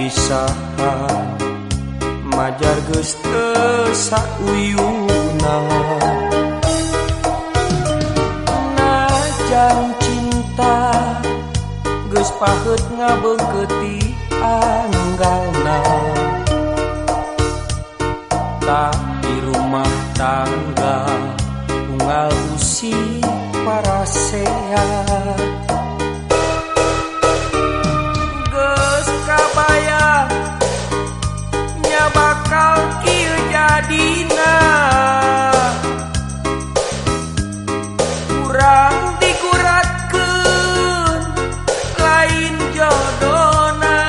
pipisahan majar geus teu sauyuna najan cinta geus paheut ngabeungkeut anggalna tapi rumah tangga unggal usih parasehat geus kabayang nya bakal kieu jadina urang diguratkeun lain jodohna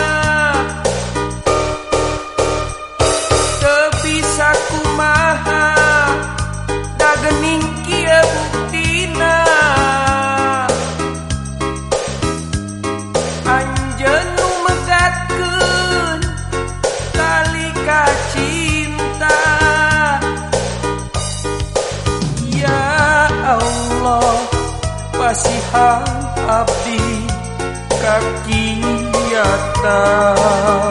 teu bisa kumaha da geuning kieu buktina anjeun nu megatkeun tali ka cinta ya Allah pasihan abdi ka kiatan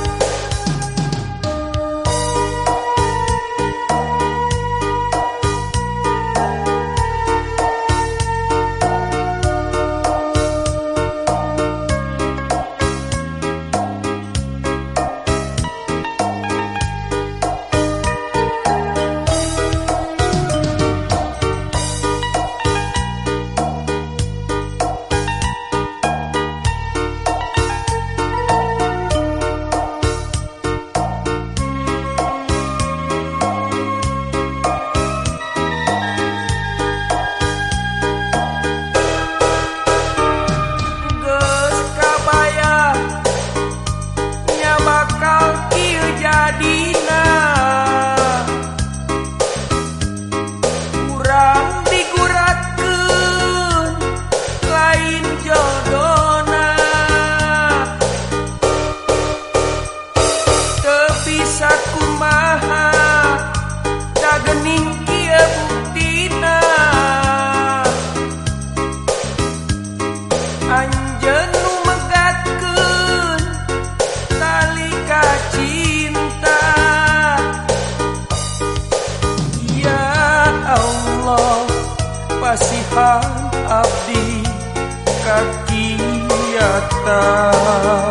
anjeun nu megatkeun tali ka cinta ya Allah pasihan abdi ka kiatan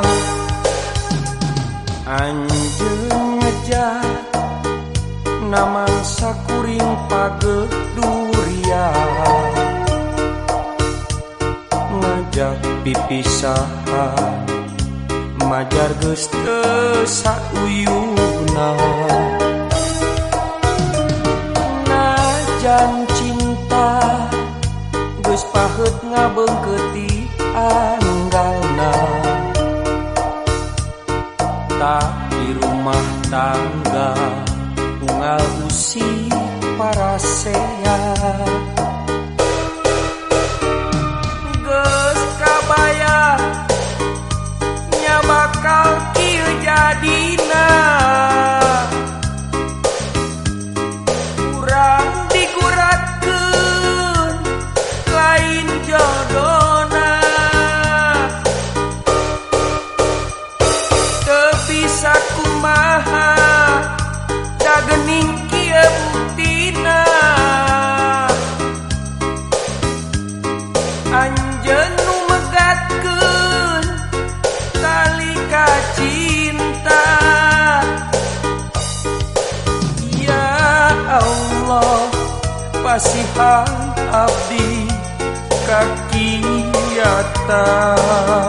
anjeun ngejat naman sakuring pageuh durian ngajak pipisahan majar geus teu sauyuna najan cinta geus paheut ngabeungkeut anggalna tapi rumah tangga unggal usih parasehat geus kabayang nya bakal kieu jadina urang diguratkeun lain jodohna teu bisa kumaha da geuning kieu buktina anjeun nu megatkeun tali ka cinta ya Allah pasihan abdi ka kiatan